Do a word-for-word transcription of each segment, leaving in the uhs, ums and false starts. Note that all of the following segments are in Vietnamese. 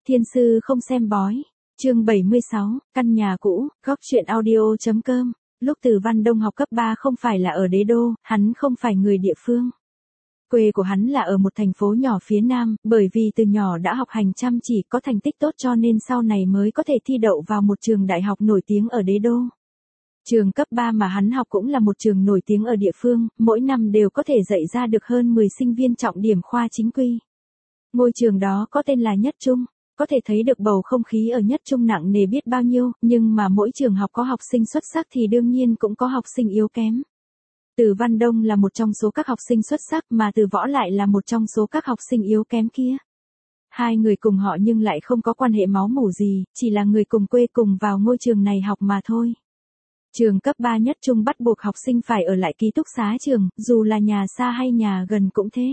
Thiên sư không xem bói. Chương bảy mươi sáu, căn nhà cũ, góc truyện audio.com. Lúc Từ Văn Đông học cấp ba không phải là ở Đế Đô, hắn không phải người địa phương. Quê của hắn là ở một thành phố nhỏ phía Nam, bởi vì từ nhỏ đã học hành chăm chỉ có thành tích tốt cho nên sau này mới có thể thi đậu vào một trường đại học nổi tiếng ở Đế Đô. Trường cấp ba mà hắn học cũng là một trường nổi tiếng ở địa phương, mỗi năm đều có thể dạy ra được hơn mười sinh viên trọng điểm khoa chính quy. Ngôi trường đó có tên là Nhất Trung, có thể thấy được bầu không khí ở Nhất Trung nặng nề biết bao nhiêu, nhưng mà mỗi trường học có học sinh xuất sắc thì đương nhiên cũng có học sinh yếu kém. Từ Văn Đông là một trong số các học sinh xuất sắc mà Từ Võ lại là một trong số các học sinh yếu kém kia. Hai người cùng họ nhưng lại không có quan hệ máu mủ gì, chỉ là người cùng quê cùng vào ngôi trường này học mà thôi. Trường cấp ba Nhất Trung bắt buộc học sinh phải ở lại ký túc xá trường, dù là nhà xa hay nhà gần cũng thế.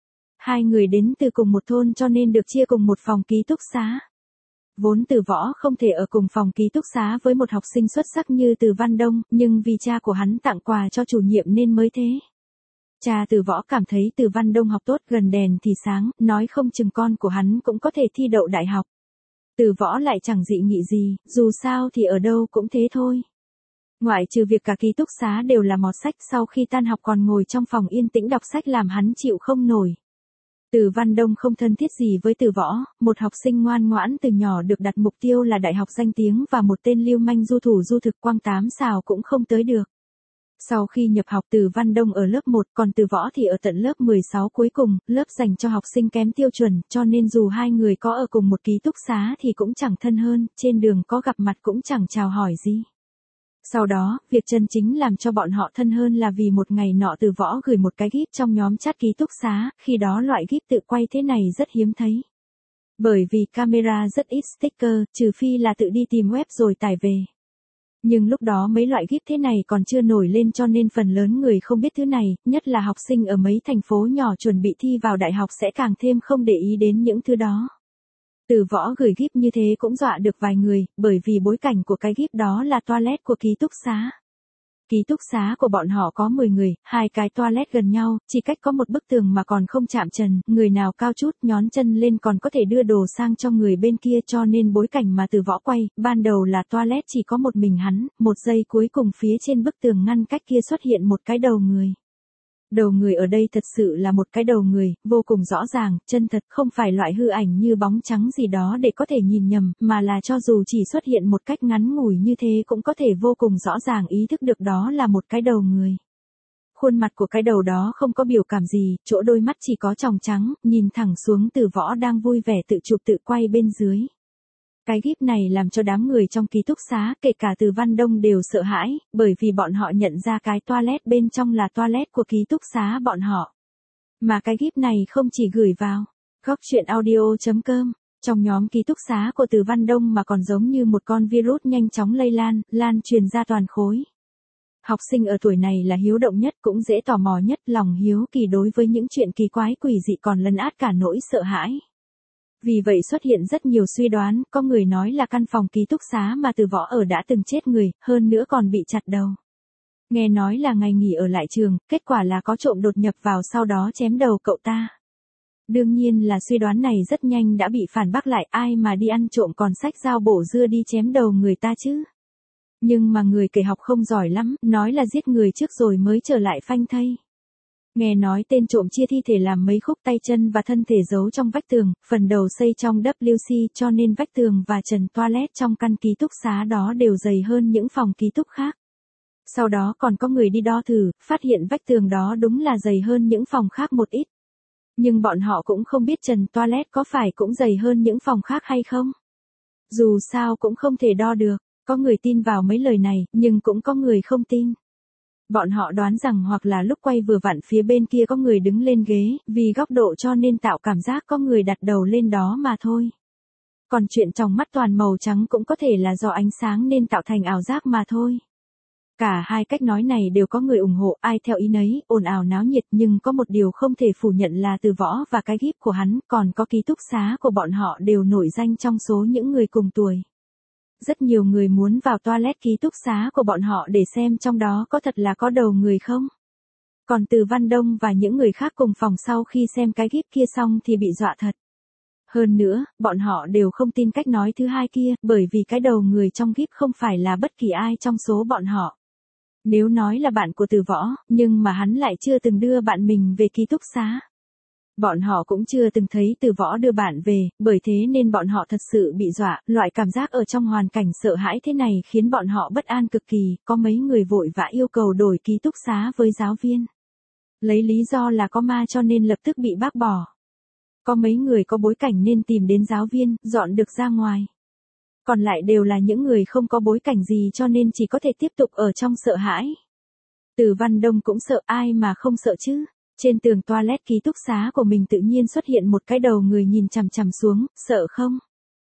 Hai người đến từ cùng một thôn cho nên được chia cùng một phòng ký túc xá. Vốn Từ Võ không thể ở cùng phòng ký túc xá với một học sinh xuất sắc như Từ Văn Đông, nhưng vì cha của hắn tặng quà cho chủ nhiệm nên mới thế. Cha Từ Võ cảm thấy Từ Văn Đông học tốt gần đèn thì sáng, nói không chừng con của hắn cũng có thể thi đậu đại học. Từ Võ lại chẳng dị nghị gì, dù sao thì ở đâu cũng thế thôi. Ngoại trừ việc cả ký túc xá đều là mọt sách, sau khi tan học còn ngồi trong phòng yên tĩnh đọc sách làm hắn chịu không nổi. Từ Văn Đông không thân thiết gì với Từ Võ, một học sinh ngoan ngoãn từ nhỏ được đặt mục tiêu là đại học danh tiếng và một tên lưu manh du thủ du thực quăng tám xào cũng không tới được. Sau khi nhập học Từ Văn Đông ở lớp một, còn Từ Võ thì ở tận lớp mười sáu cuối cùng, lớp dành cho học sinh kém tiêu chuẩn, cho nên dù hai người có ở cùng một ký túc xá thì cũng chẳng thân hơn, trên đường có gặp mặt cũng chẳng chào hỏi gì. Sau đó, việc chân chính làm cho bọn họ thân hơn là vì một ngày nọ Từ Võ gửi một cái gíp trong nhóm chat ký túc xá, khi đó loại gíp tự quay thế này rất hiếm thấy. Bởi vì camera rất ít sticker, trừ phi là tự đi tìm web rồi tải về. Nhưng lúc đó mấy loại gíp thế này còn chưa nổi lên cho nên phần lớn người không biết thứ này, nhất là học sinh ở mấy thành phố nhỏ chuẩn bị thi vào đại học sẽ càng thêm không để ý đến những thứ đó. Từ Võ gửi gíp như thế cũng dọa được vài người, bởi vì bối cảnh của cái gíp đó là toilet của ký túc xá. Ký túc xá của bọn họ có mười người, hai cái toilet gần nhau, chỉ cách có một bức tường mà còn không chạm trần, người nào cao chút nhón chân lên còn có thể đưa đồ sang cho người bên kia cho nên bối cảnh mà Từ Võ quay, ban đầu là toilet chỉ có một mình hắn, một giây cuối cùng phía trên bức tường ngăn cách kia xuất hiện một cái đầu người. Đầu người ở đây thật sự là một cái đầu người, vô cùng rõ ràng, chân thật, không phải loại hư ảnh như bóng trắng gì đó để có thể nhìn nhầm, mà là cho dù chỉ xuất hiện một cách ngắn ngủi như thế cũng có thể vô cùng rõ ràng ý thức được đó là một cái đầu người. Khuôn mặt của cái đầu đó không có biểu cảm gì, chỗ đôi mắt chỉ có tròng trắng, nhìn thẳng xuống Từ Võ đang vui vẻ tự chụp tự quay bên dưới. Cái gíp này làm cho đám người trong ký túc xá, kể cả Từ Văn Đông đều sợ hãi, bởi vì bọn họ nhận ra cái toilet bên trong là toilet của ký túc xá bọn họ. Mà cái gíp này không chỉ gửi vào góc truyện audio.com, trong nhóm ký túc xá của Từ Văn Đông mà còn giống như một con virus nhanh chóng lây lan, lan truyền ra toàn khối. Học sinh ở tuổi này là hiếu động nhất cũng dễ tò mò nhất, lòng hiếu kỳ đối với những chuyện kỳ quái quỷ dị còn lấn át cả nỗi sợ hãi. Vì vậy xuất hiện rất nhiều suy đoán, có người nói là căn phòng ký túc xá mà Từ Võ ở đã từng chết người, hơn nữa còn bị chặt đầu. Nghe nói là ngày nghỉ ở lại trường, kết quả là có trộm đột nhập vào sau đó chém đầu cậu ta. Đương nhiên là suy đoán này rất nhanh đã bị phản bác lại, ai mà đi ăn trộm còn xách dao bổ dưa đi chém đầu người ta chứ. Nhưng mà người kể học không giỏi lắm, nói là giết người trước rồi mới trở lại phanh thây. Nghe nói tên trộm chia thi thể làm mấy khúc tay chân và thân thể giấu trong vách tường, phần đầu xây trong vê kép xê cho nên vách tường và trần toilet trong căn ký túc xá đó đều dày hơn những phòng ký túc khác. Sau đó còn có người đi đo thử, phát hiện vách tường đó đúng là dày hơn những phòng khác một ít. Nhưng bọn họ cũng không biết trần toilet có phải cũng dày hơn những phòng khác hay không. Dù sao cũng không thể đo được, có người tin vào mấy lời này, nhưng cũng có người không tin. Bọn họ đoán rằng hoặc là lúc quay vừa vặn phía bên kia có người đứng lên ghế, vì góc độ cho nên tạo cảm giác có người đặt đầu lên đó mà thôi. Còn chuyện trong mắt toàn màu trắng cũng có thể là do ánh sáng nên tạo thành ảo giác mà thôi. Cả hai cách nói này đều có người ủng hộ, ai theo ý nấy, ồn ào náo nhiệt, nhưng có một điều không thể phủ nhận là Từ Võ và cái gíp của hắn, còn có ký túc xá của bọn họ đều nổi danh trong số những người cùng tuổi. Rất nhiều người muốn vào toilet ký túc xá của bọn họ để xem trong đó có thật là có đầu người không. Còn Từ Văn Đông và những người khác cùng phòng sau khi xem cái gíp kia xong thì bị dọa thật. Hơn nữa, bọn họ đều không tin cách nói thứ hai kia, bởi vì cái đầu người trong gíp không phải là bất kỳ ai trong số bọn họ. Nếu nói là bạn của Từ Võ, nhưng mà hắn lại chưa từng đưa bạn mình về ký túc xá. Bọn họ cũng chưa từng thấy Từ Võ đưa bạn về, bởi thế nên bọn họ thật sự bị dọa, loại cảm giác ở trong hoàn cảnh sợ hãi thế này khiến bọn họ bất an cực kỳ, có mấy người vội vã yêu cầu đổi ký túc xá với giáo viên. Lấy lý do là có ma cho nên lập tức bị bác bỏ. Có mấy người có bối cảnh nên tìm đến giáo viên, dọn được ra ngoài. Còn lại đều là những người không có bối cảnh gì cho nên chỉ có thể tiếp tục ở trong sợ hãi. Từ Văn Đông cũng sợ, ai mà không sợ chứ. Trên tường toilet ký túc xá của mình tự nhiên xuất hiện một cái đầu người nhìn chằm chằm xuống, sợ không?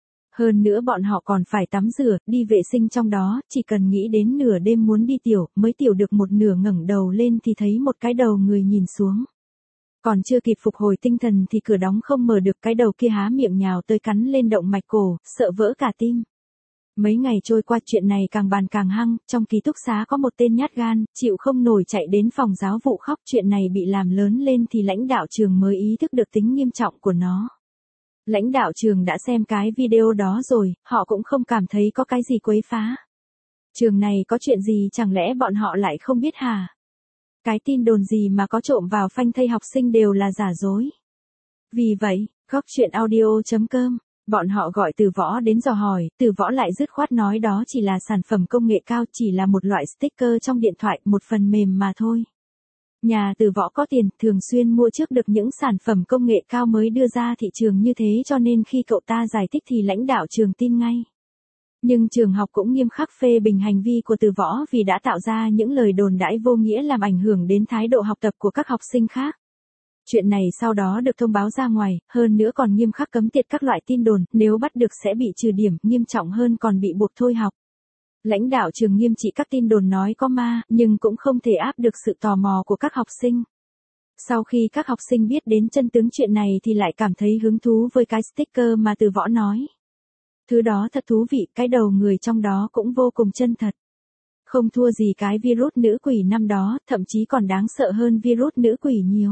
Hơn nữa bọn họ còn phải tắm rửa, đi vệ sinh trong đó, chỉ cần nghĩ đến nửa đêm muốn đi tiểu, mới tiểu được một nửa ngẩng đầu lên thì thấy một cái đầu người nhìn xuống. Còn chưa kịp phục hồi tinh thần thì cửa đóng không mở được, cái đầu kia há miệng nhào tới cắn lên động mạch cổ, sợ vỡ cả tim. Mấy ngày trôi qua chuyện này càng bàn càng hăng, trong ký túc xá có một tên nhát gan, chịu không nổi chạy đến phòng giáo vụ khóc, chuyện này bị làm lớn lên thì lãnh đạo trường mới ý thức được tính nghiêm trọng của nó. Lãnh đạo trường đã xem cái video đó rồi, họ cũng không cảm thấy có cái gì quấy phá. Trường này có chuyện gì chẳng lẽ bọn họ lại không biết hả? Cái tin đồn gì mà có trộm vào phanh thây học sinh đều là giả dối. Vì vậy, góc chuyện audio chấm com, bọn họ gọi Từ Võ đến dò hỏi, Từ Võ lại dứt khoát nói đó chỉ là sản phẩm công nghệ cao, chỉ là một loại sticker trong điện thoại, một phần mềm mà thôi. Nhà Từ Võ có tiền, thường xuyên mua trước được những sản phẩm công nghệ cao mới đưa ra thị trường như thế cho nên khi cậu ta giải thích thì lãnh đạo trường tin ngay. Nhưng trường học cũng nghiêm khắc phê bình hành vi của Từ Võ vì đã tạo ra những lời đồn đãi vô nghĩa làm ảnh hưởng đến thái độ học tập của các học sinh khác. Chuyện này sau đó được thông báo ra ngoài, hơn nữa còn nghiêm khắc cấm tiệt các loại tin đồn, nếu bắt được sẽ bị trừ điểm, nghiêm trọng hơn còn bị buộc thôi học. Lãnh đạo trường nghiêm trị các tin đồn nói có ma, nhưng cũng không thể áp được sự tò mò của các học sinh. Sau khi các học sinh biết đến chân tướng chuyện này thì lại cảm thấy hứng thú với cái sticker mà Từ Võ nói. Thứ đó thật thú vị, cái đầu người trong đó cũng vô cùng chân thật. Không thua gì cái virus nữ quỷ năm đó, thậm chí còn đáng sợ hơn virus nữ quỷ nhiều.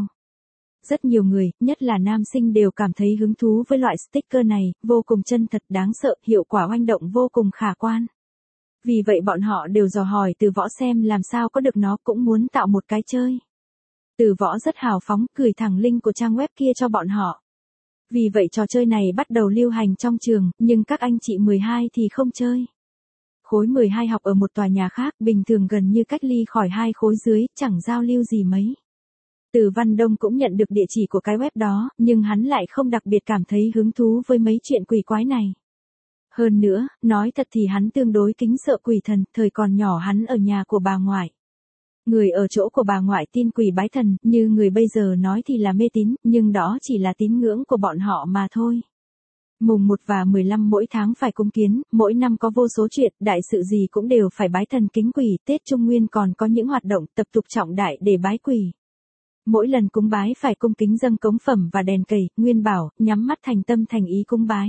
Rất nhiều người, nhất là nam sinh đều cảm thấy hứng thú với loại sticker này, vô cùng chân thật, đáng sợ, hiệu quả oanh động vô cùng khả quan. Vì vậy bọn họ đều dò hỏi Từ Võ xem làm sao có được nó, cũng muốn tạo một cái chơi. Từ Võ rất hào phóng, gửi thẳng link của trang web kia cho bọn họ. Vì vậy trò chơi này bắt đầu lưu hành trong trường, nhưng các anh chị mười hai thì không chơi. Khối mười hai học ở một tòa nhà khác, bình thường gần như cách ly khỏi hai khối dưới, chẳng giao lưu gì mấy. Từ Văn Đông cũng nhận được địa chỉ của cái web đó, nhưng hắn lại không đặc biệt cảm thấy hứng thú với mấy chuyện quỷ quái này. Hơn nữa, nói thật thì hắn tương đối kính sợ quỷ thần, thời còn nhỏ hắn ở nhà của bà ngoại. Người ở chỗ của bà ngoại tin quỷ bái thần, như người bây giờ nói thì là mê tín, nhưng đó chỉ là tín ngưỡng của bọn họ mà thôi. Mùng một và mười lăm mỗi tháng phải cúng kiến, mỗi năm có vô số chuyện, đại sự gì cũng đều phải bái thần kính quỷ, Tết Trung Nguyên còn có những hoạt động tập tục trọng đại để bái quỷ. Mỗi lần cúng bái phải cung kính dâng cống phẩm và đèn cầy, nguyên bảo, nhắm mắt thành tâm thành ý cúng bái.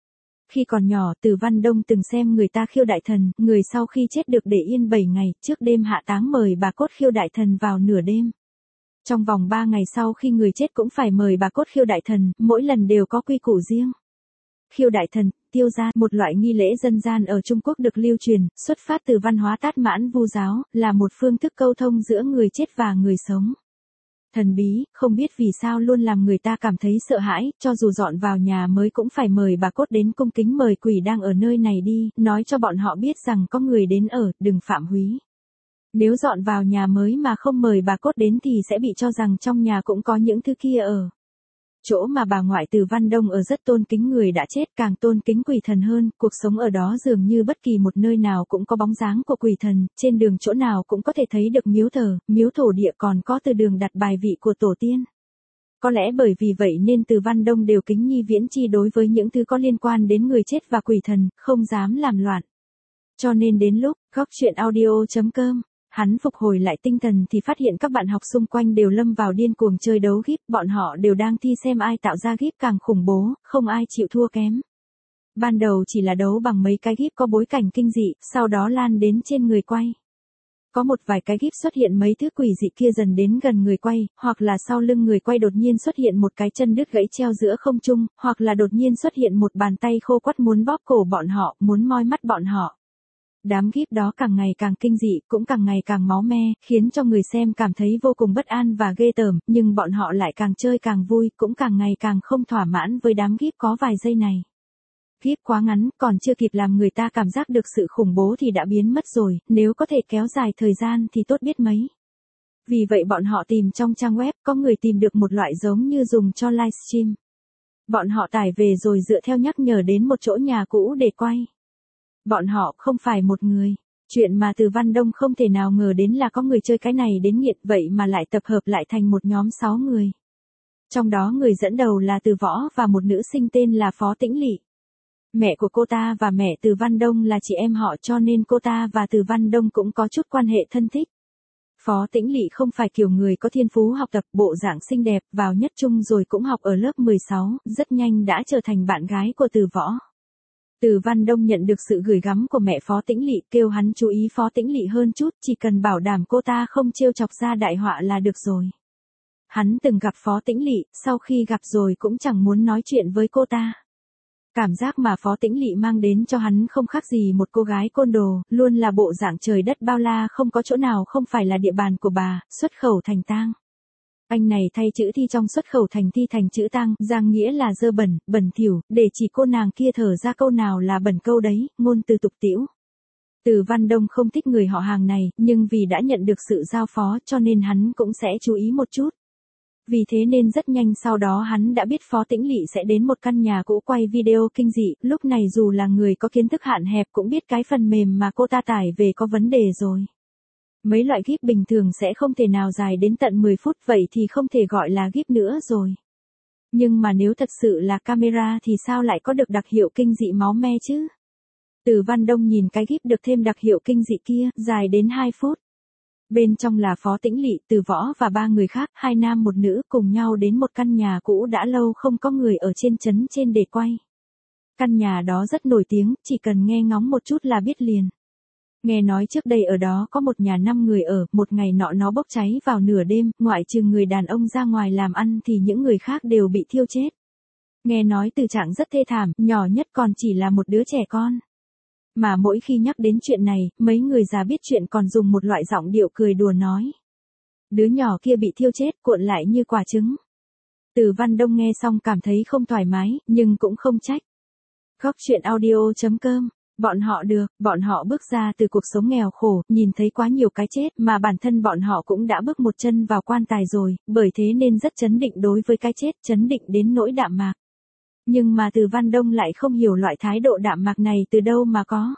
Khi còn nhỏ, Từ Văn Đông từng xem người ta khiêu đại thần, người sau khi chết được để yên bảy ngày, trước đêm hạ táng mời bà cốt khiêu đại thần vào nửa đêm. Trong vòng ba ngày sau khi người chết cũng phải mời bà cốt khiêu đại thần, mỗi lần đều có quy củ riêng. Khiêu đại thần, tiêu gia, một loại nghi lễ dân gian ở Trung Quốc được lưu truyền, xuất phát từ văn hóa Tát Mãn Vu giáo, là một phương thức câu thông giữa người chết và người sống. Thần bí, không biết vì sao luôn làm người ta cảm thấy sợ hãi, cho dù dọn vào nhà mới cũng phải mời bà cốt đến cung kính mời quỷ đang ở nơi này đi, nói cho bọn họ biết rằng có người đến ở, đừng phạm húy. Nếu dọn vào nhà mới mà không mời bà cốt đến thì sẽ bị cho rằng trong nhà cũng có những thứ kia ở. Chỗ mà bà ngoại Từ Văn Đông ở rất tôn kính người đã chết, càng tôn kính quỷ thần hơn, cuộc sống ở đó dường như bất kỳ một nơi nào cũng có bóng dáng của quỷ thần, trên đường chỗ nào cũng có thể thấy được miếu thờ, miếu thổ địa còn có từ đường đặt bài vị của tổ tiên. Có lẽ bởi vì vậy nên Từ Văn Đông đều kính nhi viễn chi đối với những thứ có liên quan đến người chết và quỷ thần, không dám làm loạn. Cho nên đến lúc, góc chuyện audio chấm com, hắn phục hồi lại tinh thần thì phát hiện các bạn học xung quanh đều lâm vào điên cuồng chơi đấu gíp, bọn họ đều đang thi xem ai tạo ra gíp càng khủng bố, không ai chịu thua kém. Ban đầu chỉ là đấu bằng mấy cái gíp có bối cảnh kinh dị, sau đó lan đến trên người quay. Có một vài cái gíp xuất hiện mấy thứ quỷ dị kia dần đến gần người quay, hoặc là sau lưng người quay đột nhiên xuất hiện một cái chân đứt gãy treo giữa không trung, hoặc là đột nhiên xuất hiện một bàn tay khô quắt muốn bóp cổ bọn họ, muốn moi mắt bọn họ. Đám gíp đó càng ngày càng kinh dị, cũng càng ngày càng máu me, khiến cho người xem cảm thấy vô cùng bất an và ghê tởm, nhưng bọn họ lại càng chơi càng vui, cũng càng ngày càng không thỏa mãn với đám gíp có vài giây này. Gíp quá ngắn, còn chưa kịp làm người ta cảm giác được sự khủng bố thì đã biến mất rồi, nếu có thể kéo dài thời gian thì tốt biết mấy. Vì vậy bọn họ tìm trong trang web, có người tìm được một loại giống như dùng cho livestream. Bọn họ tải về rồi dựa theo nhắc nhở đến một chỗ nhà cũ để quay. Bọn họ không phải một người. Chuyện mà Từ Văn Đông không thể nào ngờ đến là có người chơi cái này đến nghiện vậy mà lại tập hợp lại thành một nhóm sáu người. Trong đó người dẫn đầu là Từ Võ và một nữ sinh tên là Phó Tĩnh Lị. Mẹ của cô ta và mẹ Từ Văn Đông là chị em họ cho nên cô ta và Từ Văn Đông cũng có chút quan hệ thân thích. Phó Tĩnh Lị không phải kiểu người có thiên phú học tập, bộ dạng xinh đẹp, vào nhất trung rồi cũng học ở lớp mười sáu, rất nhanh đã trở thành bạn gái của Từ Võ. Từ Văn Đông nhận được sự gửi gắm của mẹ Phó Tĩnh Lị, kêu hắn chú ý Phó Tĩnh Lị hơn chút, chỉ cần bảo đảm cô ta không trêu chọc ra đại họa là được rồi. Hắn từng gặp Phó Tĩnh Lị, sau khi gặp rồi cũng chẳng muốn nói chuyện với cô ta. Cảm giác mà Phó Tĩnh Lị mang đến cho hắn không khác gì một cô gái côn đồ, luôn là bộ dạng trời đất bao la, không có chỗ nào không phải là địa bàn của bà, xuất khẩu thành tang. Anh này thay chữ thi trong xuất khẩu thành thi thành chữ tang, giang nghĩa là dơ bẩn, bẩn thỉu, để chỉ cô nàng kia thở ra câu nào là bẩn câu đấy, ngôn từ tục tĩu. Từ Văn Đông không thích người họ hàng này, nhưng vì đã nhận được sự giao phó cho nên hắn cũng sẽ chú ý một chút. Vì thế nên rất nhanh sau đó hắn đã biết Phó Tĩnh Lị sẽ đến một căn nhà cũ quay video kinh dị, lúc này dù là người có kiến thức hạn hẹp cũng biết cái phần mềm mà cô ta tải về có vấn đề rồi. Mấy loại gíp bình thường sẽ không thể nào dài đến tận mười phút, vậy thì không thể gọi là gíp nữa rồi. Nhưng mà nếu thật sự là camera thì sao lại có được đặc hiệu kinh dị máu me chứ? Từ Văn Đông nhìn cái gíp được thêm đặc hiệu kinh dị kia, dài đến hai phút. Bên trong là Phó Tĩnh Lị, Từ Võ và ba người khác, hai nam một nữ cùng nhau đến một căn nhà cũ đã lâu không có người ở trên trấn trên để quay. Căn nhà đó rất nổi tiếng, chỉ cần nghe ngóng một chút là biết liền. Nghe nói trước đây ở đó có một nhà năm người ở, một ngày nọ nó bốc cháy vào nửa đêm, ngoại trừ người đàn ông ra ngoài làm ăn thì những người khác đều bị thiêu chết. Nghe nói tình trạng rất thê thảm, nhỏ nhất còn chỉ là một đứa trẻ con. Mà mỗi khi nhắc đến chuyện này, mấy người già biết chuyện còn dùng một loại giọng điệu cười đùa nói. Đứa nhỏ kia bị thiêu chết, cuộn lại như quả trứng. Từ Văn Đông nghe xong cảm thấy không thoải mái, nhưng cũng không trách. Góc chuyện audio chấm com. Bọn họ được, bọn họ bước ra từ cuộc sống nghèo khổ, nhìn thấy quá nhiều cái chết mà bản thân bọn họ cũng đã bước một chân vào quan tài rồi, bởi thế nên rất chấn định đối với cái chết, chấn định đến nỗi đạm mạc. Nhưng mà Từ Văn Đông lại không hiểu loại thái độ đạm mạc này từ đâu mà có.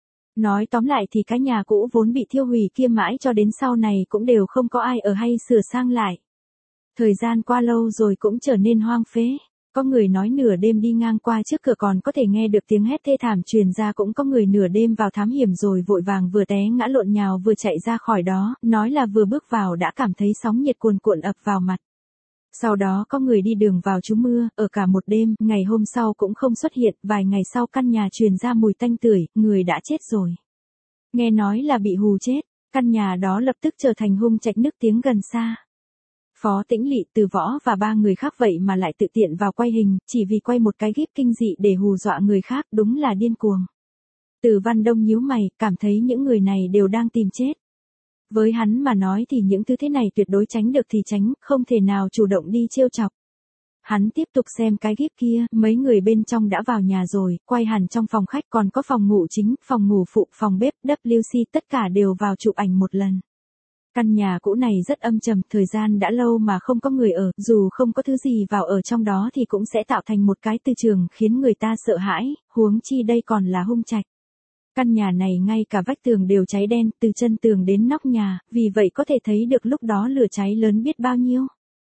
Nói tóm lại thì cái nhà cũ vốn bị thiêu hủy kia mãi cho đến sau này cũng đều không có ai ở hay sửa sang lại. Thời gian qua lâu rồi cũng trở nên hoang phế. Có người nói nửa đêm đi ngang qua trước cửa còn có thể nghe được tiếng hét thê thảm truyền ra, cũng có người nửa đêm vào thám hiểm rồi vội vàng vừa té ngã lộn nhào vừa chạy ra khỏi đó, nói là vừa bước vào đã cảm thấy sóng nhiệt cuồn cuộn ập vào mặt. Sau đó có người đi đường vào trú mưa, ở cả một đêm, ngày hôm sau cũng không xuất hiện, vài ngày sau căn nhà truyền ra mùi tanh tưởi, người đã chết rồi. Nghe nói là bị hù chết, căn nhà đó lập tức trở thành hung trạch nức tiếng gần xa. Phó Tĩnh Lị, Từ Võ và ba người khác vậy mà lại tự tiện vào quay hình, chỉ vì quay một cái gíp kinh dị để hù dọa người khác, đúng là điên cuồng. Từ Văn Đông nhíu mày, cảm thấy những người này đều đang tìm chết. Với hắn mà nói thì những thứ thế này tuyệt đối tránh được thì tránh, không thể nào chủ động đi trêu chọc. Hắn tiếp tục xem cái gíp kia, mấy người bên trong đã vào nhà rồi, quay hẳn trong phòng khách, còn có phòng ngủ chính, phòng ngủ phụ, phòng bếp, vê xê, tất cả đều vào chụp ảnh một lần. Căn nhà cũ này rất âm trầm, thời gian đã lâu mà không có người ở, dù không có thứ gì vào ở trong đó thì cũng sẽ tạo thành một cái từ trường khiến người ta sợ hãi, huống chi đây còn là hung trạch. Căn nhà này ngay cả vách tường đều cháy đen, từ chân tường đến nóc nhà, vì vậy có thể thấy được lúc đó lửa cháy lớn biết bao nhiêu.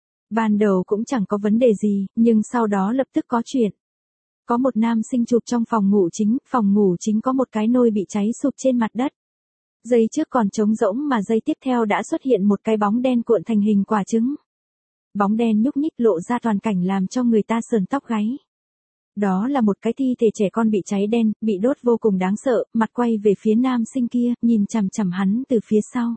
Ban đầu cũng chẳng có vấn đề gì, nhưng sau đó lập tức có chuyện. Có một nam sinh chụp trong phòng ngủ chính, phòng ngủ chính có một cái nôi bị cháy sụp trên mặt đất. Giây trước còn trống rỗng mà giây tiếp theo đã xuất hiện một cái bóng đen cuộn thành hình quả trứng. Bóng đen nhúc nhích lộ ra toàn cảnh làm cho người ta sờn tóc gáy. Đó là một cái thi thể trẻ con bị cháy đen, bị đốt vô cùng đáng sợ, mặt quay về phía nam sinh kia, nhìn chằm chằm hắn từ phía sau.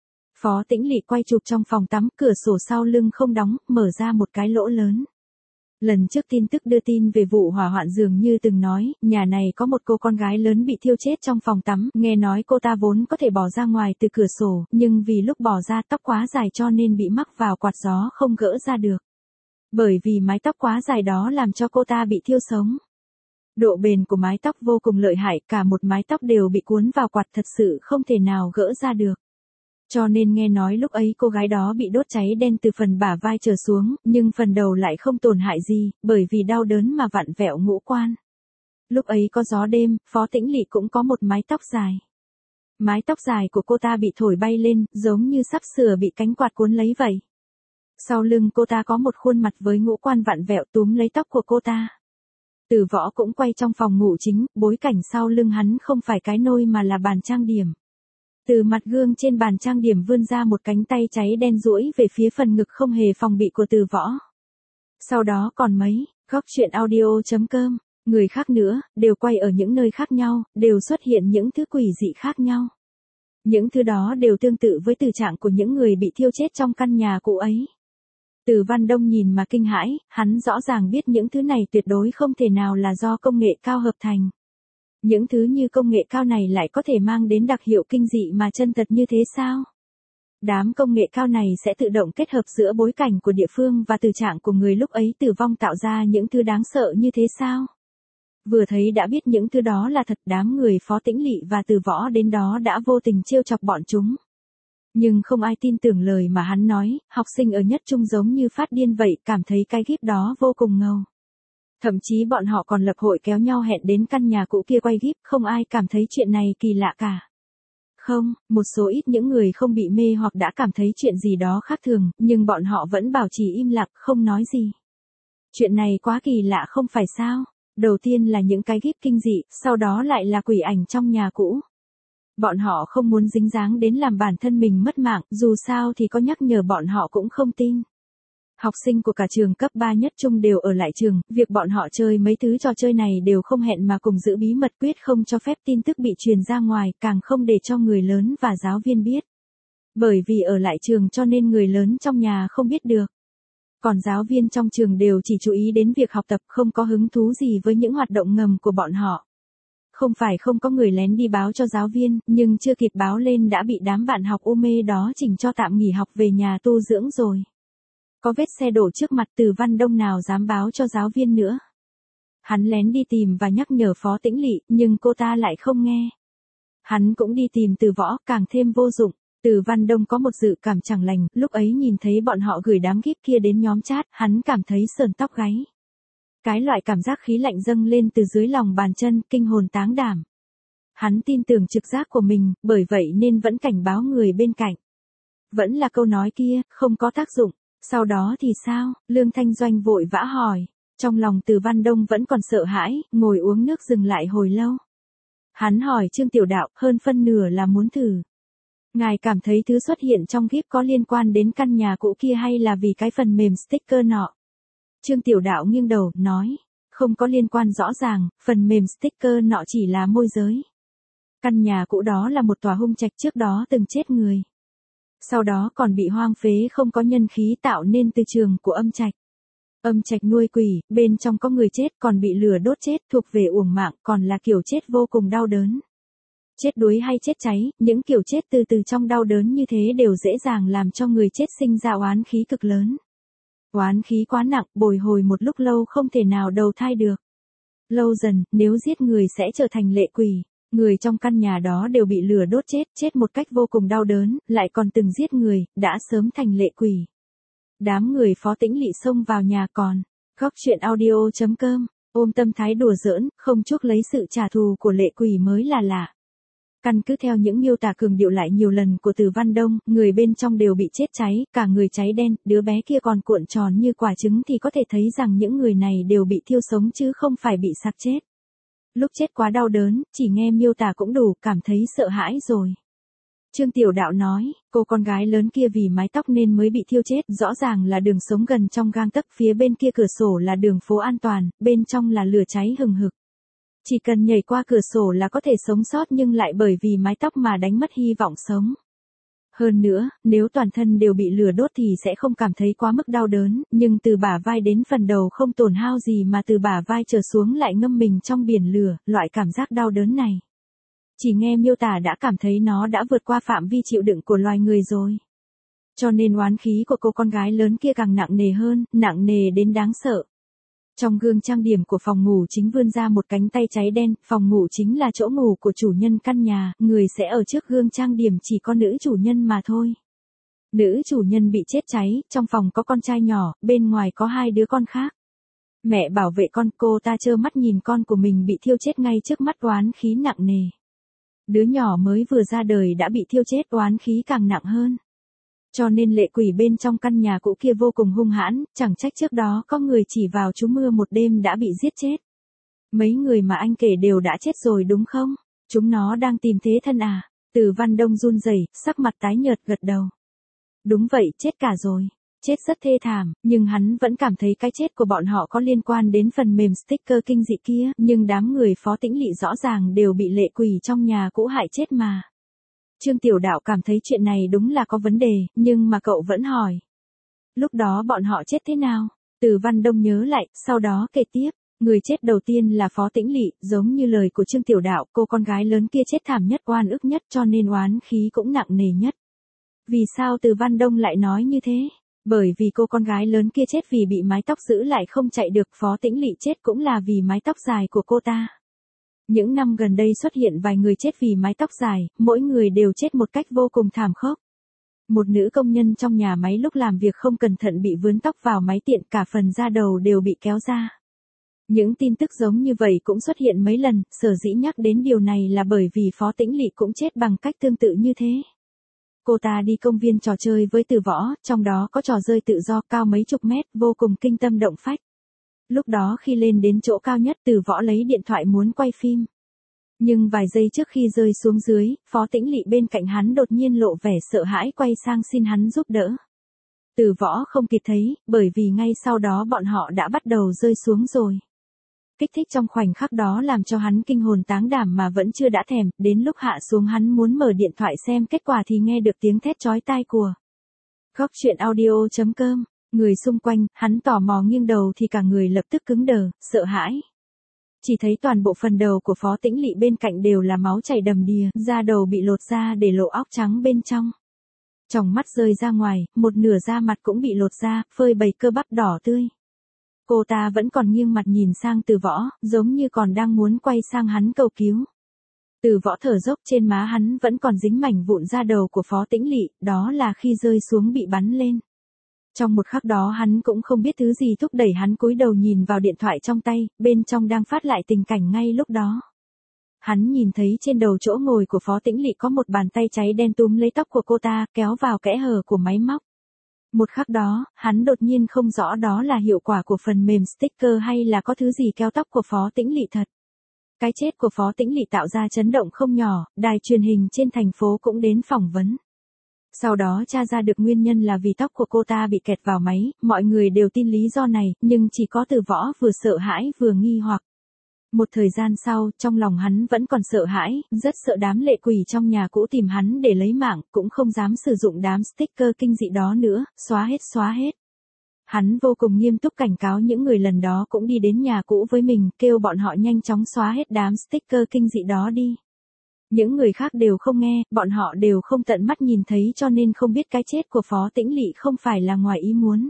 Phó Tĩnh Lị quay chụp trong phòng tắm, cửa sổ sau lưng không đóng, mở ra một cái lỗ lớn. Lần trước tin tức đưa tin về vụ hỏa hoạn dường như từng nói, nhà này có một cô con gái lớn bị thiêu chết trong phòng tắm, nghe nói cô ta vốn có thể bỏ ra ngoài từ cửa sổ, nhưng vì lúc bỏ ra tóc quá dài cho nên bị mắc vào quạt gió không gỡ ra được. Bởi vì mái tóc quá dài đó làm cho cô ta bị thiêu sống. Độ bền của mái tóc vô cùng lợi hại, cả một mái tóc đều bị cuốn vào quạt thật sự không thể nào gỡ ra được. Cho nên nghe nói lúc ấy cô gái đó bị đốt cháy đen từ phần bả vai trở xuống, nhưng phần đầu lại không tổn hại gì, bởi vì đau đớn mà vặn vẹo ngũ quan. Lúc ấy có gió đêm, Phó Tĩnh Lị cũng có một mái tóc dài. Mái tóc dài của cô ta bị thổi bay lên, giống như sắp sửa bị cánh quạt cuốn lấy vậy. Sau lưng cô ta có một khuôn mặt với ngũ quan vặn vẹo túm lấy tóc của cô ta. Từ Võ cũng quay trong phòng ngủ chính, bối cảnh sau lưng hắn không phải cái nôi mà là bàn trang điểm. Từ mặt gương trên bàn trang điểm vươn ra một cánh tay cháy đen duỗi về phía phần ngực không hề phòng bị của Từ Võ. Sau đó còn mấy, góc chuyện audio chấm com, người khác nữa, đều quay ở những nơi khác nhau, đều xuất hiện những thứ quỷ dị khác nhau. Những thứ đó đều tương tự với tình trạng của những người bị thiêu chết trong căn nhà cũ ấy. Từ Văn Đông nhìn mà kinh hãi, hắn rõ ràng biết những thứ này tuyệt đối không thể nào là do công nghệ cao hợp thành. Những thứ như công nghệ cao này lại có thể mang đến đặc hiệu kinh dị mà chân thật như thế sao? Đám công nghệ cao này sẽ tự động kết hợp giữa bối cảnh của địa phương và tình trạng của người lúc ấy tử vong tạo ra những thứ đáng sợ như thế sao? Vừa thấy đã biết những thứ đó là thật, đám người Phó Tĩnh Lị và Từ Võ đến đó đã vô tình trêu chọc bọn chúng. Nhưng không ai tin tưởng lời mà hắn nói, học sinh ở nhất trung giống như phát điên vậy, cảm thấy cái gíp đó vô cùng ngầu. Thậm chí bọn họ còn lập hội kéo nhau hẹn đến căn nhà cũ kia quay gíp, không ai cảm thấy chuyện này kỳ lạ cả. Không, một số ít những người không bị mê hoặc đã cảm thấy chuyện gì đó khác thường, nhưng bọn họ vẫn bảo trì im lặng, không nói gì. Chuyện này quá kỳ lạ không phải sao? Đầu tiên là những cái gíp kinh dị, sau đó lại là quỷ ảnh trong nhà cũ. Bọn họ không muốn dính dáng đến làm bản thân mình mất mạng, dù sao thì có nhắc nhở bọn họ cũng không tin. Học sinh của cả trường cấp ba nhất trung đều ở lại trường, việc bọn họ chơi mấy thứ trò chơi này đều không hẹn mà cùng giữ bí mật, quyết không cho phép tin tức bị truyền ra ngoài, càng không để cho người lớn và giáo viên biết. Bởi vì ở lại trường cho nên người lớn trong nhà không biết được. Còn giáo viên trong trường đều chỉ chú ý đến việc học tập, không có hứng thú gì với những hoạt động ngầm của bọn họ. Không phải không có người lén đi báo cho giáo viên, nhưng chưa kịp báo lên đã bị đám bạn học u mê đó chỉnh cho tạm nghỉ học về nhà tu dưỡng rồi. Có vết xe đổ trước mặt, Từ Văn Đông nào dám báo cho giáo viên nữa. Hắn lén đi tìm và nhắc nhở Phó Tĩnh Lị, nhưng cô ta lại không nghe. Hắn cũng đi tìm Từ Võ, càng thêm vô dụng. Từ Văn Đông có một dự cảm chẳng lành, lúc ấy nhìn thấy bọn họ gửi đám gíp kia đến nhóm chat, hắn cảm thấy sờn tóc gáy. Cái loại cảm giác khí lạnh dâng lên từ dưới lòng bàn chân, kinh hồn táng đảm. Hắn tin tưởng trực giác của mình, bởi vậy nên vẫn cảnh báo người bên cạnh. Vẫn là câu nói kia, không có tác dụng. Sau đó thì sao? Lương Thanh Doanh vội vã hỏi. Trong lòng Từ Văn Đông vẫn còn sợ hãi, ngồi uống nước dừng lại hồi lâu. Hắn hỏi Trương Tiểu Đạo, hơn phân nửa là muốn thử. Ngài cảm thấy thứ xuất hiện trong gíp có liên quan đến căn nhà cũ kia hay là vì cái phần mềm sticker nọ? Trương Tiểu Đạo nghiêng đầu, nói. Không có liên quan rõ ràng, phần mềm sticker nọ chỉ là môi giới. Căn nhà cũ đó là một tòa hung trạch trước đó từng chết người. Sau đó còn bị hoang phế không có nhân khí tạo nên từ trường của âm trạch. Âm trạch nuôi quỷ, bên trong có người chết còn bị lửa đốt chết, thuộc về uổng mạng, còn là kiểu chết vô cùng đau đớn. Chết đuối hay chết cháy, những kiểu chết từ từ trong đau đớn như thế đều dễ dàng làm cho người chết sinh ra oán khí cực lớn. Oán khí quá nặng, bồi hồi một lúc lâu không thể nào đầu thai được. Lâu dần, nếu giết người sẽ trở thành lệ quỷ. Người trong căn nhà đó đều bị lửa đốt chết, chết một cách vô cùng đau đớn, lại còn từng giết người, đã sớm thành lệ quỷ. Đám người Phó Tĩnh Lị xông vào nhà còn. Góc chuyện audio chấm com, ôm tâm thái đùa giỡn, không chuốc lấy sự trả thù của lệ quỷ mới là lạ. Căn cứ theo những miêu tả cường điệu lại nhiều lần của Từ Văn Đông, người bên trong đều bị chết cháy, cả người cháy đen, đứa bé kia còn cuộn tròn như quả trứng thì có thể thấy rằng những người này đều bị thiêu sống chứ không phải bị sặc chết. Lúc chết quá đau đớn, chỉ nghe miêu tả cũng đủ cảm thấy sợ hãi rồi. Trương Tiểu Đạo nói, cô con gái lớn kia vì mái tóc nên mới bị thiêu chết, rõ ràng là đường sống gần trong gang tấc, phía bên kia cửa sổ là đường phố an toàn, bên trong là lửa cháy hừng hực. Chỉ cần nhảy qua cửa sổ là có thể sống sót nhưng lại bởi vì mái tóc mà đánh mất hy vọng sống. Hơn nữa, nếu toàn thân đều bị lửa đốt thì sẽ không cảm thấy quá mức đau đớn, nhưng từ bả vai đến phần đầu không tổn hao gì mà từ bả vai trở xuống lại ngâm mình trong biển lửa, loại cảm giác đau đớn này. Chỉ nghe miêu tả đã cảm thấy nó đã vượt qua phạm vi chịu đựng của loài người rồi. Cho nên oán khí của cô con gái lớn kia càng nặng nề hơn, nặng nề đến đáng sợ. Trong gương trang điểm của phòng ngủ chính vươn ra một cánh tay cháy đen, phòng ngủ chính là chỗ ngủ của chủ nhân căn nhà, người sẽ ở trước gương trang điểm chỉ có nữ chủ nhân mà thôi. Nữ chủ nhân bị chết cháy, trong phòng có con trai nhỏ, bên ngoài có hai đứa con khác. Mẹ bảo vệ con, cô ta trơ mắt nhìn con của mình bị thiêu chết ngay trước mắt, oán khí nặng nề. Đứa nhỏ mới vừa ra đời đã bị thiêu chết, oán khí càng nặng hơn. Cho nên lệ quỷ bên trong căn nhà cũ kia vô cùng hung hãn, chẳng trách trước đó có người chỉ vào trú mưa một đêm đã bị giết chết. Mấy người mà anh kể đều đã chết rồi đúng không? Chúng nó đang tìm thế thân à? Từ Văn Đông run rẩy, sắc mặt tái nhợt gật đầu. Đúng vậy, chết cả rồi. Chết rất thê thảm, nhưng hắn vẫn cảm thấy cái chết của bọn họ có liên quan đến phần mềm sticker kinh dị kia, nhưng đám người Phó Tĩnh Lị rõ ràng đều bị lệ quỷ trong nhà cũ hại chết mà. Trương Tiểu Đạo cảm thấy chuyện này đúng là có vấn đề, nhưng mà cậu vẫn hỏi. Lúc đó bọn họ chết thế nào? Từ Văn Đông nhớ lại, sau đó kể tiếp. Người chết đầu tiên là Phó Tĩnh Lị, giống như lời của Trương Tiểu Đạo, cô con gái lớn kia chết thảm nhất, oan ức nhất, cho nên oán khí cũng nặng nề nhất. Vì sao Từ Văn Đông lại nói như thế? Bởi vì cô con gái lớn kia chết vì bị mái tóc giữ lại không chạy được, Phó Tĩnh Lị chết cũng là vì mái tóc dài của cô ta. Những năm gần đây xuất hiện vài người chết vì mái tóc dài, mỗi người đều chết một cách vô cùng thảm khốc. Một nữ công nhân trong nhà máy lúc làm việc không cẩn thận bị vướng tóc vào máy tiện, cả phần da đầu đều bị kéo ra. Những tin tức giống như vậy cũng xuất hiện mấy lần, sở dĩ nhắc đến điều này là bởi vì Phó Tĩnh Lị cũng chết bằng cách tương tự như thế. Cô ta đi công viên trò chơi với Từ Võ, trong đó có trò rơi tự do cao mấy chục mét, vô cùng kinh tâm động phách. Lúc đó khi lên đến chỗ cao nhất, Từ Võ lấy điện thoại muốn quay phim. Nhưng vài giây trước khi rơi xuống dưới, Phó Tĩnh Lị bên cạnh hắn đột nhiên lộ vẻ sợ hãi quay sang xin hắn giúp đỡ. Từ Võ không kịp thấy, bởi vì ngay sau đó bọn họ đã bắt đầu rơi xuống rồi. Kích thích trong khoảnh khắc đó làm cho hắn kinh hồn táng đảm mà vẫn chưa đã thèm, đến lúc hạ xuống hắn muốn mở điện thoại xem kết quả thì nghe được tiếng thét chói tai của Góc truyện audio chấm com. Người xung quanh, hắn tò mò nghiêng đầu thì cả người lập tức cứng đờ, sợ hãi. Chỉ thấy toàn bộ phần đầu của Phó Tĩnh Lị bên cạnh đều là máu chảy đầm đìa, da đầu bị lột ra để lộ óc trắng bên trong. Tròng mắt rơi ra ngoài, một nửa da mặt cũng bị lột ra, phơi bày cơ bắp đỏ tươi. Cô ta vẫn còn nghiêng mặt nhìn sang Từ Võ, giống như còn đang muốn quay sang hắn cầu cứu. Từ Võ thở dốc, trên má hắn vẫn còn dính mảnh vụn da đầu của Phó Tĩnh Lị, đó là khi rơi xuống bị bắn lên. Trong một khắc đó hắn cũng không biết thứ gì thúc đẩy hắn cúi đầu nhìn vào điện thoại trong tay, bên trong đang phát lại tình cảnh ngay lúc đó. Hắn nhìn thấy trên đầu chỗ ngồi của Phó Tĩnh Lị có một bàn tay cháy đen túm lấy tóc của cô ta, kéo vào kẽ hở của máy móc. Một khắc đó, hắn đột nhiên không rõ đó là hiệu quả của phần mềm sticker hay là có thứ gì kéo tóc của Phó Tĩnh Lị thật. Cái chết của Phó Tĩnh Lị tạo ra chấn động không nhỏ, đài truyền hình trên thành phố cũng đến phỏng vấn. Sau đó tra ra được nguyên nhân là vì tóc của cô ta bị kẹt vào máy, mọi người đều tin lý do này, nhưng chỉ có Từ Võ vừa sợ hãi vừa nghi hoặc. Một thời gian sau, trong lòng hắn vẫn còn sợ hãi, rất sợ đám lệ quỷ trong nhà cũ tìm hắn để lấy mạng, cũng không dám sử dụng đám sticker kinh dị đó nữa, xóa hết xóa hết. Hắn vô cùng nghiêm túc cảnh cáo những người lần đó cũng đi đến nhà cũ với mình, kêu bọn họ nhanh chóng xóa hết đám sticker kinh dị đó đi. Những người khác đều không nghe, bọn họ đều không tận mắt nhìn thấy cho nên không biết cái chết của Phó Tĩnh Lị không phải là ngoài ý muốn.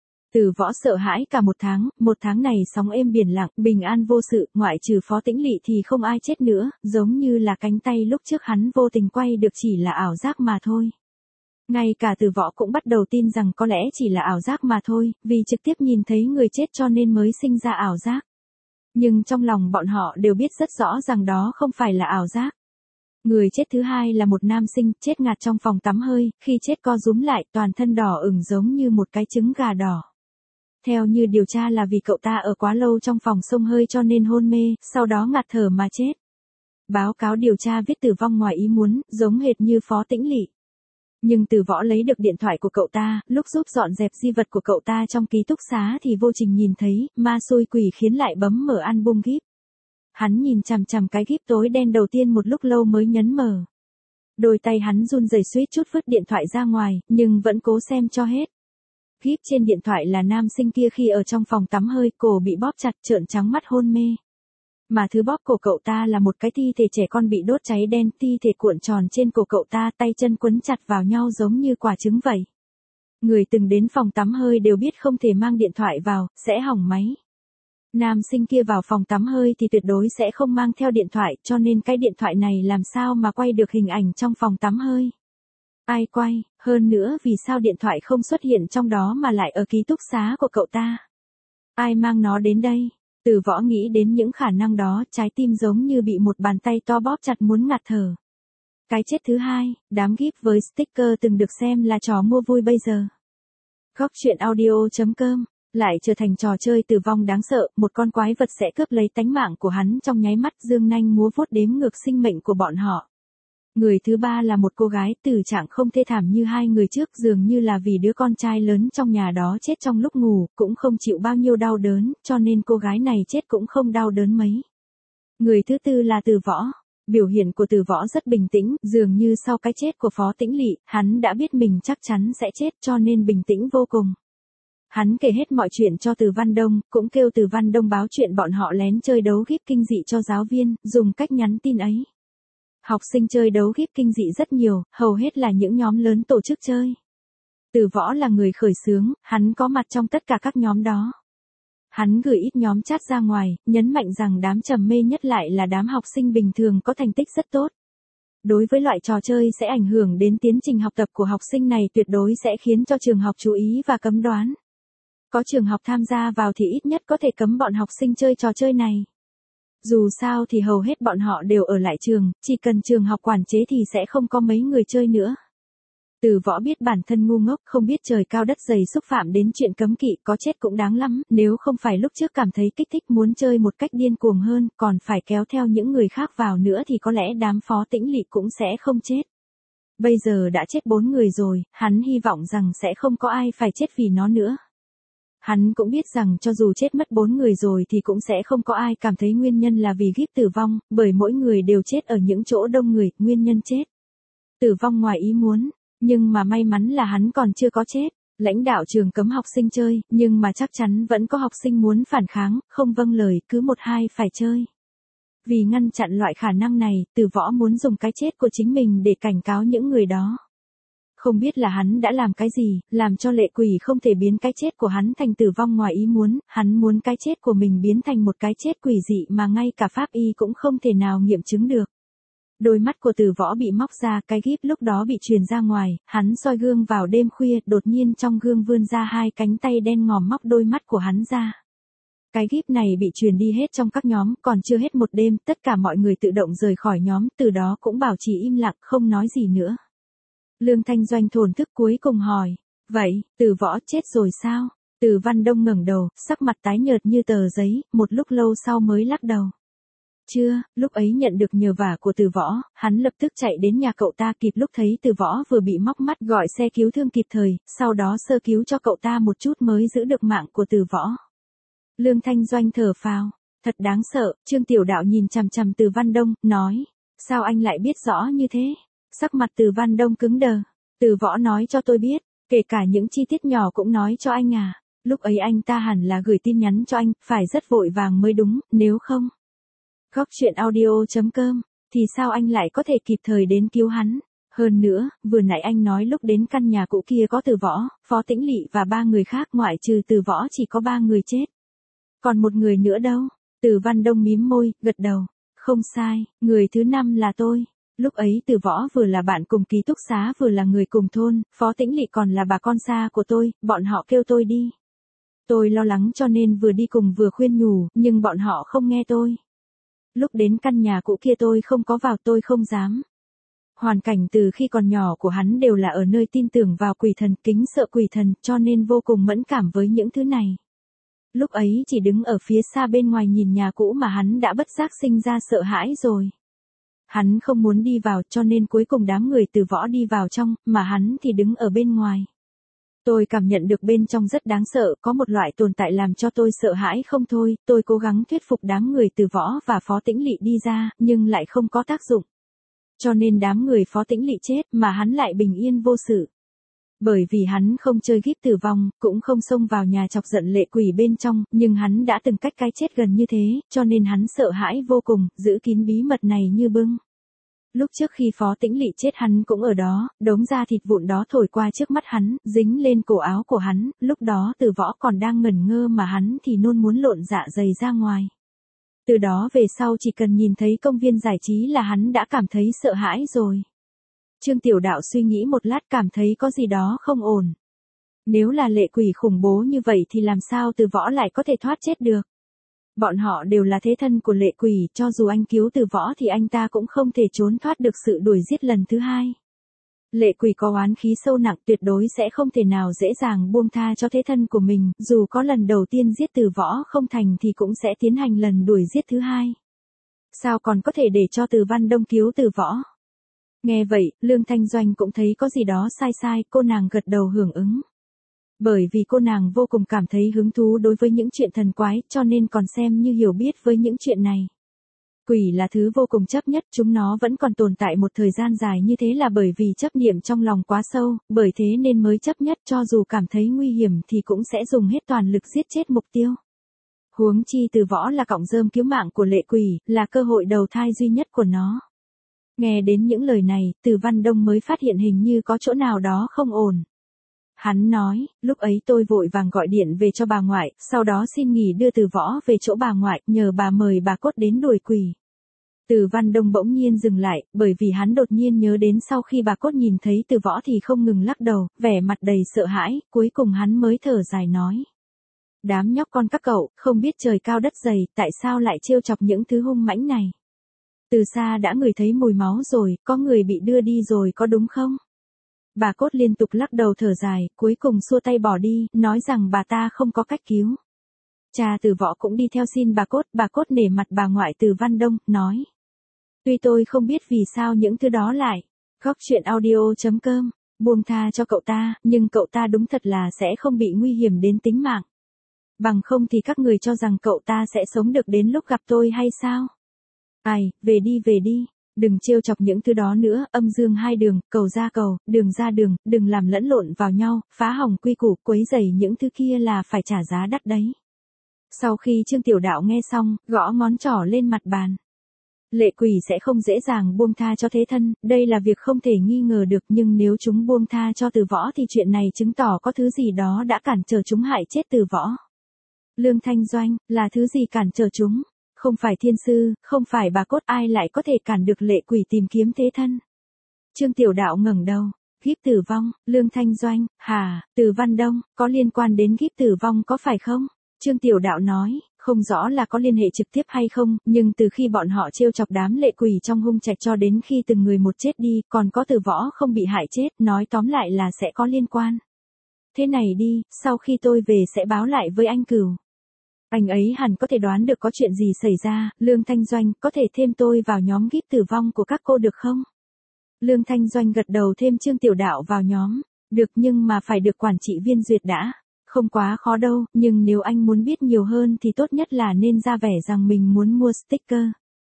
Từ Võ sợ hãi cả một tháng, một tháng này sóng êm biển lặng, bình an vô sự, ngoại trừ Phó Tĩnh Lị thì không ai chết nữa, giống như là cánh tay lúc trước hắn vô tình quay được chỉ là ảo giác mà thôi. Ngay cả Từ Võ cũng bắt đầu tin rằng có lẽ chỉ là ảo giác mà thôi, vì trực tiếp nhìn thấy người chết cho nên mới sinh ra ảo giác. Nhưng trong lòng bọn họ đều biết rất rõ rằng đó không phải là ảo giác. Người chết thứ hai là một nam sinh, chết ngạt trong phòng tắm hơi, khi chết co rúm lại, toàn thân đỏ ửng giống như một cái trứng gà đỏ. Theo như điều tra là vì cậu ta ở quá lâu trong phòng xông hơi cho nên hôn mê, sau đó ngạt thở mà chết. Báo cáo điều tra viết tử vong ngoài ý muốn, giống hệt như Phó Tĩnh Lỵ. Nhưng Từ Võ lấy được điện thoại của cậu ta, lúc giúp dọn dẹp di vật của cậu ta trong ký túc xá thì vô tình nhìn thấy, ma xui quỷ khiến lại bấm mở album gíp. Hắn nhìn chằm chằm cái gíp tối đen đầu tiên một lúc lâu mới nhấn mở. Đôi tay hắn run rẩy suýt chút vứt điện thoại ra ngoài, nhưng vẫn cố xem cho hết. Gíp trên điện thoại là nam sinh kia khi ở trong phòng tắm hơi, cổ bị bóp chặt, trợn trắng mắt hôn mê. Mà thứ bóp cổ cậu ta là một cái thi thể trẻ con bị đốt cháy đen, thi thể cuộn tròn trên cổ cậu ta, tay chân quấn chặt vào nhau giống như quả trứng vậy. Người từng đến phòng tắm hơi đều biết không thể mang điện thoại vào, sẽ hỏng máy. Nam sinh kia vào phòng tắm hơi thì tuyệt đối sẽ không mang theo điện thoại, cho nên cái điện thoại này làm sao mà quay được hình ảnh trong phòng tắm hơi. Ai quay, hơn nữa vì sao điện thoại không xuất hiện trong đó mà lại ở ký túc xá của cậu ta. Ai mang nó đến đây? Từ Võ nghĩ đến những khả năng đó, trái tim giống như bị một bàn tay to bóp chặt muốn ngạt thở. Cái chết thứ hai, đám gíp với sticker từng được xem là trò mua vui bây giờ. Góc truyện audio chấm com lại trở thành trò chơi tử vong đáng sợ, một con quái vật sẽ cướp lấy tánh mạng của hắn trong nháy mắt, dương nanh múa vuốt đếm ngược sinh mệnh của bọn họ. Người thứ ba là một cô gái, tử trạng không thê thảm như hai người trước, dường như là vì đứa con trai lớn trong nhà đó chết trong lúc ngủ, cũng không chịu bao nhiêu đau đớn, cho nên cô gái này chết cũng không đau đớn mấy. Người thứ tư là Từ Võ. Biểu hiện của Từ Võ rất bình tĩnh, dường như sau cái chết của Phó Tĩnh Lỵ, hắn đã biết mình chắc chắn sẽ chết cho nên bình tĩnh vô cùng. Hắn kể hết mọi chuyện cho Từ Văn Đông, cũng kêu Từ Văn Đông báo chuyện bọn họ lén chơi đấu gíp kinh dị cho giáo viên, dùng cách nhắn tin ấy. Học sinh chơi đấu gíp kinh dị rất nhiều, hầu hết là những nhóm lớn tổ chức chơi. Từ Võ là người khởi xướng, hắn có mặt trong tất cả các nhóm đó. Hắn gửi ít nhóm chat ra ngoài, nhấn mạnh rằng đám trầm mê nhất lại là đám học sinh bình thường có thành tích rất tốt. Đối với loại trò chơi sẽ ảnh hưởng đến tiến trình học tập của học sinh này, tuyệt đối sẽ khiến cho trường học chú ý và cấm đoán. Có trường học tham gia vào thì ít nhất có thể cấm bọn học sinh chơi trò chơi này. Dù sao thì hầu hết bọn họ đều ở lại trường, chỉ cần trường học quản chế thì sẽ không có mấy người chơi nữa. Từ Võ biết bản thân ngu ngốc, không biết trời cao đất dày, xúc phạm đến chuyện cấm kỵ, có chết cũng đáng lắm, nếu không phải lúc trước cảm thấy kích thích muốn chơi một cách điên cuồng hơn, còn phải kéo theo những người khác vào nữa thì có lẽ đám Phó Tĩnh Lỵ cũng sẽ không chết. Bây giờ đã chết bốn người rồi, hắn hy vọng rằng sẽ không có ai phải chết vì nó nữa. Hắn cũng biết rằng cho dù chết mất bốn người rồi thì cũng sẽ không có ai cảm thấy nguyên nhân là vì gíp tử vong, bởi mỗi người đều chết ở những chỗ đông người, nguyên nhân chết. Tử vong ngoài ý muốn, nhưng mà may mắn là hắn còn chưa có chết. Lãnh đạo trường cấm học sinh chơi, nhưng mà chắc chắn vẫn có học sinh muốn phản kháng, không vâng lời, cứ một hai phải chơi. Vì ngăn chặn loại khả năng này, Từ Võ muốn dùng cái chết của chính mình để cảnh cáo những người đó. Không biết là hắn đã làm cái gì, làm cho lệ quỷ không thể biến cái chết của hắn thành tử vong ngoài ý muốn, hắn muốn cái chết của mình biến thành một cái chết quỷ dị mà ngay cả pháp y cũng không thể nào nghiệm chứng được. Đôi mắt của Từ Võ bị móc ra, cái gíp lúc đó bị truyền ra ngoài, hắn soi gương vào đêm khuya, đột nhiên trong gương vươn ra hai cánh tay đen ngòm móc đôi mắt của hắn ra. Cái gíp này bị truyền đi hết trong các nhóm, còn chưa hết một đêm, tất cả mọi người tự động rời khỏi nhóm, từ đó cũng bảo trì im lặng, không nói gì nữa. Lương Thanh Doanh thổn thức cuối cùng hỏi, vậy, Từ Võ chết rồi sao? Từ Văn Đông ngẩng đầu, sắc mặt tái nhợt như tờ giấy, một lúc lâu sau mới lắc đầu. Chưa, lúc ấy nhận được nhờ vả của Từ Võ, hắn lập tức chạy đến nhà cậu ta, kịp lúc thấy Từ Võ vừa bị móc mắt, gọi xe cứu thương kịp thời, sau đó sơ cứu cho cậu ta một chút mới giữ được mạng của Từ Võ. Lương Thanh Doanh thở phào, thật đáng sợ. Trương Tiểu Đạo nhìn chằm chằm Từ Văn Đông, nói, sao anh lại biết rõ như thế? Sắc mặt Từ Văn Đông cứng đờ. Từ Võ nói cho tôi biết, kể cả những chi tiết nhỏ cũng nói cho anh à. Lúc ấy anh ta hẳn là gửi tin nhắn cho anh, phải rất vội vàng mới đúng, nếu không. Góc truyện audio chấm com, thì sao anh lại có thể kịp thời đến cứu hắn? Hơn nữa, vừa nãy anh nói lúc đến căn nhà cũ kia có Từ Võ, Phó Tĩnh Lỵ và ba người khác, ngoại trừ Từ Võ chỉ có ba người chết. Còn một người nữa đâu? Từ Văn Đông mím môi, gật đầu. Không sai, người thứ năm là tôi. Lúc ấy Từ Võ vừa là bạn cùng ký túc xá vừa là người cùng thôn, Phó Tĩnh Lỵ còn là bà con xa của tôi, bọn họ kêu tôi đi. Tôi lo lắng cho nên vừa đi cùng vừa khuyên nhủ, nhưng bọn họ không nghe tôi. Lúc đến căn nhà cũ kia tôi không có vào, tôi không dám. Hoàn cảnh từ khi còn nhỏ của hắn đều là ở nơi tin tưởng vào quỷ thần, kính sợ quỷ thần, cho nên vô cùng mẫn cảm với những thứ này. Lúc ấy chỉ đứng ở phía xa bên ngoài nhìn nhà cũ mà hắn đã bất giác sinh ra sợ hãi rồi. Hắn không muốn đi vào cho nên cuối cùng đám người Từ Võ đi vào trong, mà hắn thì đứng ở bên ngoài. Tôi cảm nhận được bên trong rất đáng sợ, có một loại tồn tại làm cho tôi sợ hãi không thôi, tôi cố gắng thuyết phục đám người Từ Võ và Phó Tĩnh Lị đi ra, nhưng lại không có tác dụng. Cho nên đám người Phó Tĩnh Lị chết mà hắn lại bình yên vô sự. Bởi vì hắn không chơi gíp tử vong, cũng không xông vào nhà chọc giận lệ quỷ bên trong, nhưng hắn đã từng cách cái chết gần như thế, cho nên hắn sợ hãi vô cùng, giữ kín bí mật này như bưng. Lúc trước khi Phó Tĩnh Lị chết hắn cũng ở đó, đống da thịt vụn đó thổi qua trước mắt hắn, dính lên cổ áo của hắn, lúc đó Từ Võ còn đang ngẩn ngơ mà hắn thì nôn muốn lộn dạ dày ra ngoài. Từ đó về sau chỉ cần nhìn thấy công viên giải trí là hắn đã cảm thấy sợ hãi rồi. Trương Tiểu Đạo suy nghĩ một lát cảm thấy có gì đó không ổn. Nếu là lệ quỷ khủng bố như vậy thì làm sao Từ Võ lại có thể thoát chết được? Bọn họ đều là thế thân của lệ quỷ, cho dù anh cứu Từ Võ thì anh ta cũng không thể trốn thoát được sự đuổi giết lần thứ hai. Lệ quỷ có oán khí sâu nặng tuyệt đối sẽ không thể nào dễ dàng buông tha cho thế thân của mình, dù có lần đầu tiên giết Từ Võ không thành thì cũng sẽ tiến hành lần đuổi giết thứ hai. Sao còn có thể để cho Từ Văn Đông cứu Từ Võ? Nghe vậy, Lương Thanh Doanh cũng thấy có gì đó sai sai, cô nàng gật đầu hưởng ứng. Bởi vì cô nàng vô cùng cảm thấy hứng thú đối với những chuyện thần quái, cho nên còn xem như hiểu biết với những chuyện này. Quỷ là thứ vô cùng chấp nhất, chúng nó vẫn còn tồn tại một thời gian dài như thế là bởi vì chấp niệm trong lòng quá sâu, bởi thế nên mới chấp nhất, cho dù cảm thấy nguy hiểm thì cũng sẽ dùng hết toàn lực giết chết mục tiêu. Huống chi Từ Võ là cọng rơm cứu mạng của lệ quỷ, là cơ hội đầu thai duy nhất của nó. Nghe đến những lời này, Từ Văn Đông mới phát hiện hình như có chỗ nào đó không ổn. Hắn nói, lúc ấy tôi vội vàng gọi điện về cho bà ngoại, sau đó xin nghỉ đưa Từ Võ về chỗ bà ngoại, nhờ bà mời bà cốt đến đuổi quỷ. Từ Văn Đông bỗng nhiên dừng lại, bởi vì hắn đột nhiên nhớ đến sau khi bà cốt nhìn thấy Từ Võ thì không ngừng lắc đầu, vẻ mặt đầy sợ hãi, cuối cùng hắn mới thở dài nói. Đám nhóc con các cậu, không biết trời cao đất dày, tại sao lại trêu chọc những thứ hung mãnh này? Từ xa đã ngửi thấy mùi máu rồi, có người bị đưa đi rồi có đúng không? Bà cốt liên tục lắc đầu thở dài, cuối cùng xua tay bỏ đi, nói rằng bà ta không có cách cứu. Cha Từ Võ cũng đi theo xin bà cốt, bà cốt nể mặt bà ngoại Từ Văn Đông, nói. Tuy tôi không biết vì sao những thứ đó lại, góc truyện audio chấm com, buông tha cho cậu ta, nhưng cậu ta đúng thật là sẽ không bị nguy hiểm đến tính mạng. Bằng không thì các người cho rằng cậu ta sẽ sống được đến lúc gặp tôi hay sao? Ai, về đi về đi. Đừng trêu chọc những thứ đó nữa, âm dương hai đường, cầu ra cầu, đường ra đường, đừng làm lẫn lộn vào nhau, phá hỏng quy củ, quấy rầy những thứ kia là phải trả giá đắt đấy. Sau khi Trương Tiểu Đạo nghe xong, gõ ngón trỏ lên mặt bàn. Lệ quỷ sẽ không dễ dàng buông tha cho thế thân, đây là việc không thể nghi ngờ được, nhưng nếu chúng buông tha cho Từ Võ thì chuyện này chứng tỏ có thứ gì đó đã cản trở chúng hại chết Từ Võ. Lương Thanh Doanh, là thứ gì cản trở chúng? Không phải thiên sư, không phải bà cốt, ai lại có thể cản được lệ quỷ tìm kiếm thế thân? Trương Tiểu Đạo ngẩng đầu, gíp tử vong, Lương Thanh Doanh, hà, Từ Văn Đông, có liên quan đến gíp tử vong có phải không? Trương Tiểu Đạo nói, không rõ là có liên hệ trực tiếp hay không, nhưng từ khi bọn họ trêu chọc đám lệ quỷ trong hung trạch cho đến khi từng người một chết đi, còn có Từ Võ không bị hại chết, nói tóm lại là sẽ có liên quan. Thế này đi, sau khi tôi về sẽ báo lại với anh Cửu. Anh ấy hẳn có thể đoán được có chuyện gì xảy ra, Lương Thanh Doanh, có thể thêm tôi vào nhóm gíp tử vong của các cô được không? Lương Thanh Doanh gật đầu thêm Trương Tiểu Đạo vào nhóm, được nhưng mà phải được quản trị viên duyệt đã, không quá khó đâu, nhưng nếu anh muốn biết nhiều hơn thì tốt nhất là nên ra vẻ rằng mình muốn mua sticker.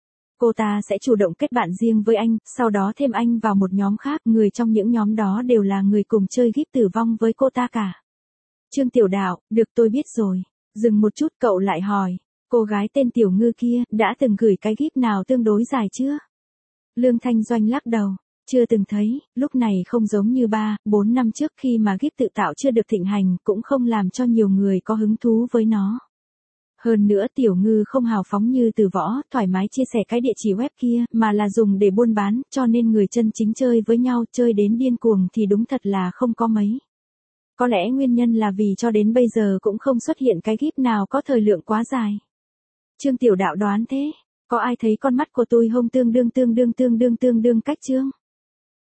Cô ta sẽ chủ động kết bạn riêng với anh, sau đó thêm anh vào một nhóm khác, người trong những nhóm đó đều là người cùng chơi gíp tử vong với cô ta cả. Trương Tiểu Đạo, được tôi biết rồi. Dừng một chút cậu lại hỏi, cô gái tên Tiểu Ngư kia, đã từng gửi cái gíp nào tương đối dài chưa? Lương Thanh Doanh lắc đầu, chưa từng thấy, lúc này không giống như ba, bốn năm trước khi mà gíp tự tạo chưa được thịnh hành, cũng không làm cho nhiều người có hứng thú với nó. Hơn nữa Tiểu Ngư không hào phóng như Từ Võ, thoải mái chia sẻ cái địa chỉ web kia, mà là dùng để buôn bán, cho nên người chân chính chơi với nhau, chơi đến điên cuồng thì đúng thật là không có mấy. Có lẽ nguyên nhân là vì cho đến bây giờ cũng không xuất hiện cái gíp nào có thời lượng quá dài. Trương Tiểu Đạo đoán thế, có ai thấy con mắt của tôi hông tương đương tương đương tương đương tương đương cách chương?